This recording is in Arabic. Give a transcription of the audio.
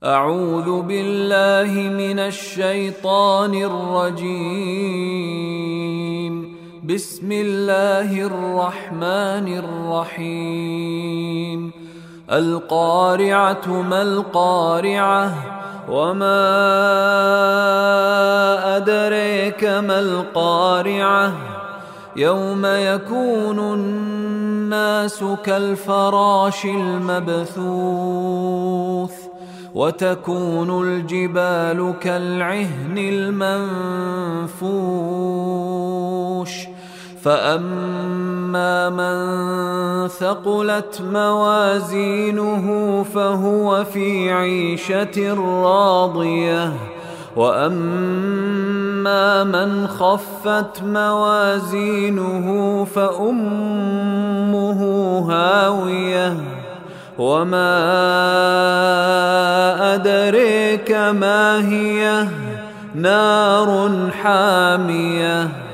أعوذ بالله من الشيطان الرجيم. بسم الله الرحمن الرحيم. القارعة ما القارعة وما أدريك ما القارعة يوم يكون الناس كالفراش المبثوث وتكون الجبال كالعهن المنفوش فأما من ثقلت موازينه فهو في عيشة راضية وأما من خفت موازينه فأمه هاوية وما أدريك ما هي نار حامية